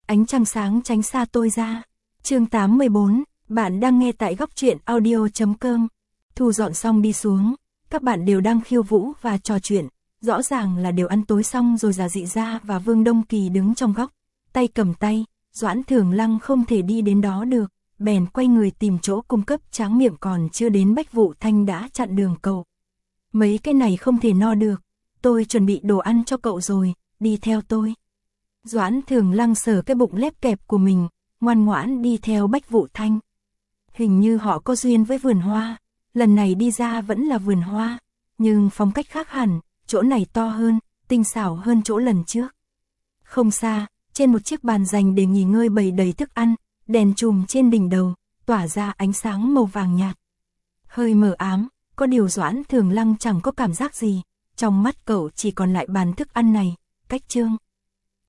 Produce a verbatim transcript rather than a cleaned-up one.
ánh trăng sáng tránh xa tôi ra. Chương tám mươi bốn, bạn đang nghe tại góc truyện audio chấm com. Thu dọn xong đi xuống, các bạn đều đang khiêu vũ và trò chuyện, rõ ràng là đều ăn tối xong rồi. Giả Dị Gia và Vương Đông Kỳ đứng trong góc, tay cầm tay, Doãn Thường Lăng không thể đi đến đó được, bèn quay người tìm chỗ cung cấp, tráng miệng còn chưa đến Bách Vụ Thanh đã chặn đường cậu. Mấy cái này không thể no được, tôi chuẩn bị đồ ăn cho cậu rồi, đi theo tôi. Doãn Thường Lăng sờ cái bụng lép kẹp của mình, ngoan ngoãn đi theo Bách Vụ Thanh. Hình như họ có duyên với vườn hoa, lần này đi ra vẫn là vườn hoa, nhưng phong cách khác hẳn, chỗ này to hơn, tinh xảo hơn chỗ lần trước. Không xa, trên một chiếc bàn dành để nghỉ ngơi bày đầy thức ăn, đèn chùm trên đỉnh đầu, tỏa ra ánh sáng màu vàng nhạt. Hơi mờ ám, có điều Doãn Thường Lăng chẳng có cảm giác gì, trong mắt cậu chỉ còn lại bàn thức ăn này, cách trương.